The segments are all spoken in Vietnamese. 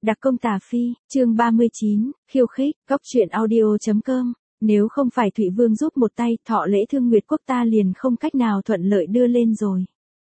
Đặc công Tà Phi, chương 39, khiêu khích, góc truyện audio.com. Nếu không phải Thụy Vương giúp một tay, thọ lễ Thương Nguyệt Quốc ta liền không cách nào thuận lợi đưa lên rồi.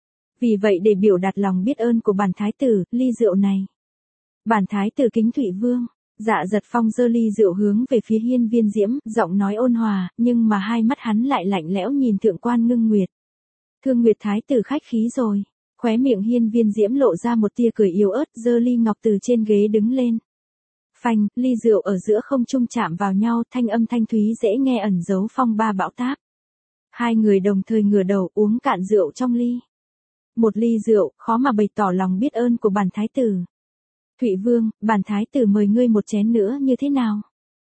Vì vậy để biểu đạt lòng biết ơn của bản thái tử, ly rượu này. Bản thái tử kính Thụy Vương. Dạ Giật Phong giơ ly rượu hướng về phía Hiên Viên Diễm, giọng nói ôn hòa, nhưng mà hai mắt hắn lại lạnh lẽo nhìn Thượng quan Ngưng Nguyệt. Thương Nguyệt thái tử khách khí rồi. Khóe miệng Hiên Viên Diễm lộ ra một tia cười yếu ớt, giơ ly ngọc từ trên ghế đứng lên. Phanh, ly rượu ở giữa không trung chạm vào nhau, thanh âm thanh thúy dễ nghe ẩn giấu phong ba bão táp. Hai người đồng thời ngửa đầu uống cạn rượu trong ly. Một ly rượu, khó mà bày tỏ lòng biết ơn của bản thái tử. Thụy Vương, bản thái tử mời ngươi một chén nữa như thế nào?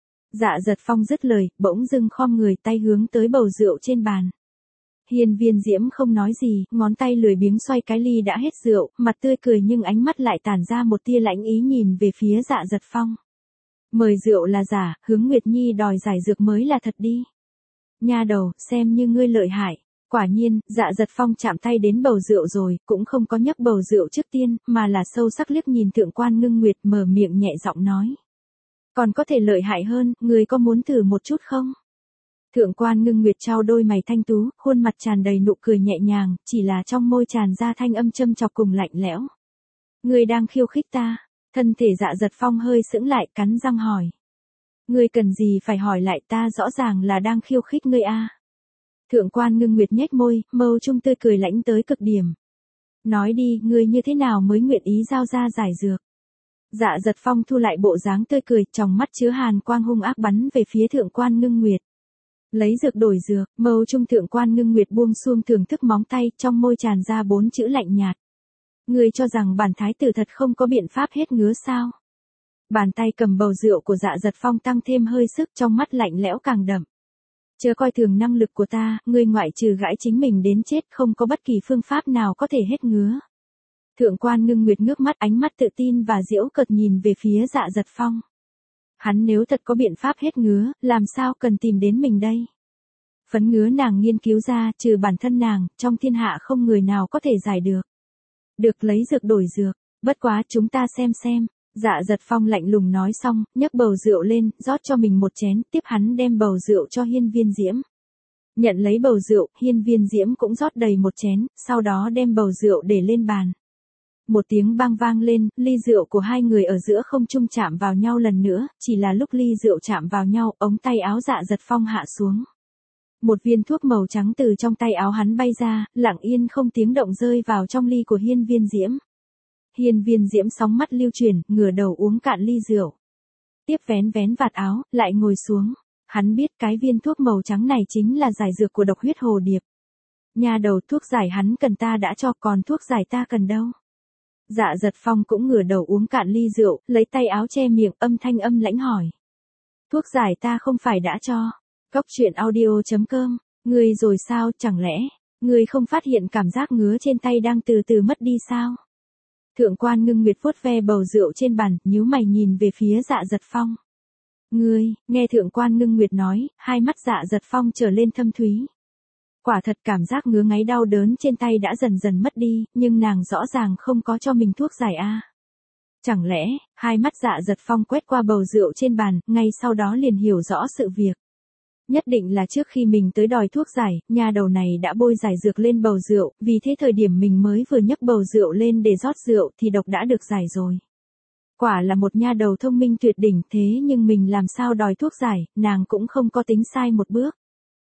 Dạ Giật Phong dứt lời, bỗng dưng khom người tay hướng tới bầu rượu trên bàn. Hiên Viên Diễm không nói gì, ngón tay lười biếng xoay cái ly đã hết rượu, mặt tươi cười nhưng ánh mắt lại tản ra một tia lãnh ý nhìn về phía Dạ Giật Phong. Mời rượu là giả, Hướng Nguyệt Nhi đòi giải dược mới là thật đi. Nha đầu, xem như ngươi lợi hại. Quả nhiên, Dạ Giật Phong chạm tay đến bầu rượu rồi, cũng không có nhấc bầu rượu trước tiên, mà là sâu sắc liếc nhìn Thượng quan Ngưng Nguyệt, mở miệng nhẹ giọng nói. Còn có thể lợi hại hơn, ngươi có muốn thử một chút không? Thượng quan Ngưng Nguyệt trao đôi mày thanh tú, khuôn mặt tràn đầy nụ cười nhẹ nhàng, chỉ là trong môi tràn ra thanh âm châm chọc cùng lạnh lẽo. Ngươi đang khiêu khích ta? Thân thể Dạ Giật Phong hơi sững lại, cắn răng hỏi. Ngươi cần gì phải hỏi lại, ta rõ ràng là đang khiêu khích ngươi a. Thượng quan Ngưng Nguyệt nhếch môi, mâu trung tươi cười lãnh tới cực điểm. Nói đi, ngươi như thế nào mới nguyện ý giao ra giải dược? Dạ Giật Phong thu lại bộ dáng tươi cười, trong mắt chứa hàn quang hung ác bắn về phía Thượng quan Ngưng Nguyệt. Lấy dược đổi dược, mâu trung Thượng quan Ngưng Nguyệt buông xuông thưởng thức móng tay, trong môi tràn ra 4 chữ lạnh nhạt. Ngươi cho rằng bản thái tử thật không có biện pháp hết ngứa sao? Bàn tay cầm bầu rượu của Dạ Giật Phong tăng thêm hơi sức, trong mắt lạnh lẽo càng đậm. Chớ coi thường năng lực của ta, ngươi ngoại trừ gãi chính mình đến chết không có bất kỳ phương pháp nào có thể hết ngứa. Thượng quan Ngưng Nguyệt ngước mắt, ánh mắt tự tin và giễu cợt nhìn về phía Dạ Giật Phong. Hắn nếu thật có biện pháp hết ngứa, làm sao cần tìm đến mình đây? Phấn ngứa nàng nghiên cứu ra, trừ bản thân nàng, trong thiên hạ không người nào có thể giải được. Được, lấy dược đổi dược, bất quá chúng ta xem. Dạ Giật Phong lạnh lùng nói xong, nhấc bầu rượu lên, rót cho mình một chén, tiếp hắn đem bầu rượu cho Hiên Viên Diễm. Nhận lấy bầu rượu, Hiên Viên Diễm cũng rót đầy một chén, sau đó đem bầu rượu để lên bàn. Một tiếng bang vang lên, ly rượu của hai người ở giữa không trung chạm vào nhau lần nữa, chỉ là lúc ly rượu chạm vào nhau, ống tay áo Dạ Giật Phong hạ xuống. Một viên thuốc màu trắng từ trong tay áo hắn bay ra, lặng yên không tiếng động rơi vào trong ly của Hiên Viên Diễm. Hiên Viên Diễm sóng mắt lưu chuyển, ngửa đầu uống cạn ly rượu. Tiếp vén vạt áo, lại ngồi xuống. Hắn biết cái viên thuốc màu trắng này chính là giải dược của độc huyết hồ điệp. Nhà đầu, thuốc giải hắn cần ta đã cho, còn thuốc giải ta cần đâu? Dạ Giật Phong cũng ngửa đầu uống cạn ly rượu, lấy tay áo che miệng, âm thanh âm lãnh hỏi. Thuốc giải ta không phải đã cho. Góc truyện audio.com, ngươi rồi sao, chẳng lẽ, ngươi không phát hiện cảm giác ngứa trên tay đang từ từ mất đi sao? Thượng quan Ngưng Nguyệt vuốt ve bầu rượu trên bàn, nhíu mày nhìn về phía Dạ Giật Phong. Ngươi, nghe Thượng quan Ngưng Nguyệt nói, hai mắt Dạ Giật Phong trở lên thâm thúy. Quả thật cảm giác ngứa ngáy đau đớn trên tay đã dần dần mất đi, nhưng nàng rõ ràng không có cho mình thuốc giải a. Chẳng lẽ, hai mắt Dạ Giật Phong quét qua bầu rượu trên bàn, ngay sau đó liền hiểu rõ sự việc. Nhất định là trước khi mình tới đòi thuốc giải, nhà đầu này đã bôi giải dược lên bầu rượu, vì thế thời điểm mình mới vừa nhấc bầu rượu lên để rót rượu thì độc đã được giải rồi. Quả là một nha đầu thông minh tuyệt đỉnh, thế nhưng mình làm sao đòi thuốc giải, nàng cũng không có tính sai một bước.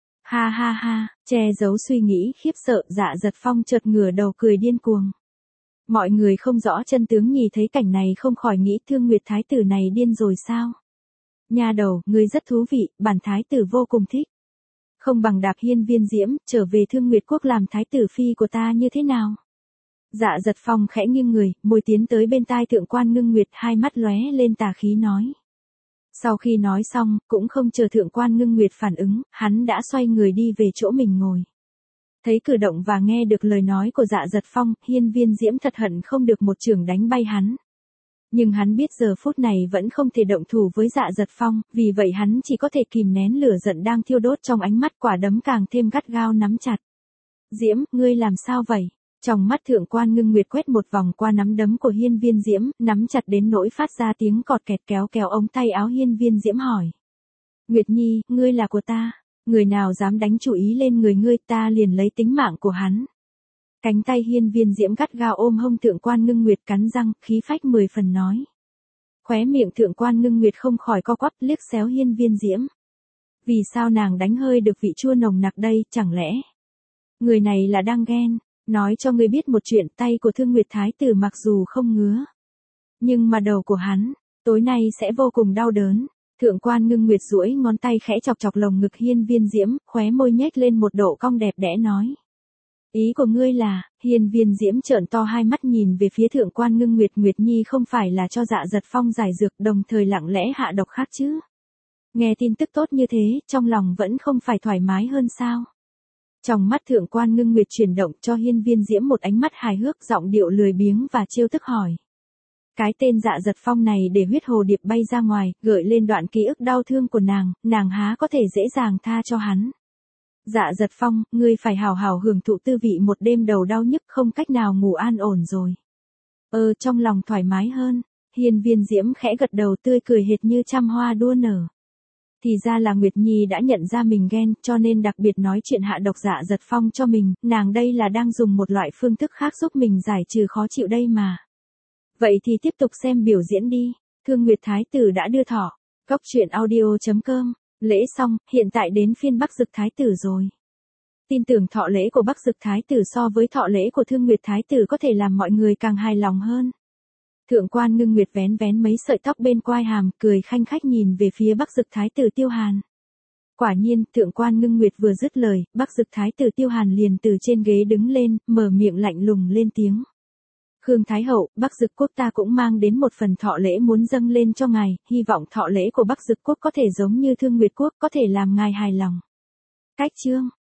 Ha, che giấu suy nghĩ khiếp sợ, Dạ Giật Phong chợt ngửa đầu cười điên cuồng. Mọi người không rõ chân tướng nhìn thấy cảnh này không khỏi nghĩ Thương Nguyệt thái tử này điên rồi sao? Nha đầu, ngươi rất thú vị, bản thái tử vô cùng thích. Không bằng đạp Hiên Viên Diễm, trở về Thương Nguyệt Quốc làm thái tử phi của ta như thế nào? Dạ Giật Phong khẽ nghiêng người, môi tiến tới bên tai Thượng quan Ngưng Nguyệt, hai mắt lóe lên tà khí nói. Sau khi nói xong, cũng không chờ Thượng quan Ngưng Nguyệt phản ứng, hắn đã xoay người đi về chỗ mình ngồi. Thấy cử động và nghe được lời nói của Dạ Giật Phong, Hiên Viên Diễm thật hận không được một chưởng đánh bay hắn. Nhưng hắn biết giờ phút này vẫn không thể động thủ với Dạ Giật Phong, vì vậy hắn chỉ có thể kìm nén lửa giận đang thiêu đốt trong ánh mắt, quả đấm càng thêm gắt gao nắm chặt. Diễm, ngươi làm sao vậy? Trong mắt thượng quan ngưng nguyệt quét một vòng qua nắm đấm của hiên viên diễm, nắm chặt đến nỗi phát ra tiếng cọt kẹt, kéo kéo ống tay áo hiên viên diễm hỏi. Nguyệt Nhi, ngươi là của ta, người nào dám đánh chủ ý lên người ngươi ta liền lấy tính mạng của hắn. Cánh tay hiên viên diễm gắt gao ôm hông thượng quan ngưng nguyệt cắn răng, khí phách 10 phần nói. Khóe miệng thượng quan ngưng nguyệt không khỏi co quắp liếc xéo hiên viên diễm. Vì sao nàng đánh hơi được vị chua nồng nặc đây, chẳng lẽ? Người này là đang ghen, nói cho ngươi biết một chuyện, tay của Thương Nguyệt Thái tử mặc dù không ngứa. Nhưng mà đầu của hắn, tối nay sẽ vô cùng đau đớn. Thượng quan ngưng nguyệt duỗi ngón tay khẽ chọc chọc lồng ngực hiên viên diễm, khóe môi nhếch lên một độ cong đẹp đẽ nói. Ý của ngươi là, hiên viên diễm trợn to hai mắt nhìn về phía thượng quan ngưng nguyệt. Nguyệt Nhi không phải là cho Dạ Giật Phong giải dược đồng thời lặng lẽ hạ độc khác chứ? Nghe tin tức tốt như thế, trong lòng vẫn không phải thoải mái hơn sao? Trong mắt thượng quan ngưng nguyệt chuyển động cho hiên viên diễm một ánh mắt hài hước, giọng điệu lười biếng và trêu tức hỏi. Cái tên Dạ Giật Phong này để huyết hồ điệp bay ra ngoài, gợi lên đoạn ký ức đau thương của nàng há có thể dễ dàng tha cho hắn. Dạ Giật Phong, ngươi phải hào hào hưởng thụ tư vị một đêm đầu đau nhức không cách nào ngủ an ổn rồi. Trong lòng thoải mái hơn, hiên viên diễm khẽ gật đầu tươi cười hệt như trăm hoa đua nở. Thì ra là Nguyệt Nhi đã nhận ra mình ghen, cho nên đặc biệt nói chuyện hạ độc Dạ Giật Phong cho mình, nàng đây là đang dùng một loại phương thức khác giúp mình giải trừ khó chịu đây mà. Vậy thì tiếp tục xem biểu diễn đi, Thương Nguyệt Thái tử đã đưa thọ. Góc truyện audio.com, lễ xong, hiện tại đến phiên Bắc Dực Thái tử rồi. Tin tưởng thọ lễ của Bắc Dực Thái tử so với thọ lễ của Thương Nguyệt Thái tử có thể làm mọi người càng hài lòng hơn. Thượng quan ngưng nguyệt vén vén mấy sợi tóc bên quai hàm, cười khanh khách nhìn về phía Bắc Dực Thái tử Tiêu Hàn. Quả nhiên, thượng quan ngưng nguyệt vừa dứt lời, Bắc Dực Thái tử Tiêu Hàn liền từ trên ghế đứng lên, mở miệng lạnh lùng lên tiếng. Khương Thái hậu, Bắc Dực quốc ta cũng mang đến một phần thọ lễ muốn dâng lên cho ngài, hy vọng thọ lễ của Bắc Dực quốc có thể giống như Thương Nguyệt quốc, có thể làm ngài hài lòng. Cách chương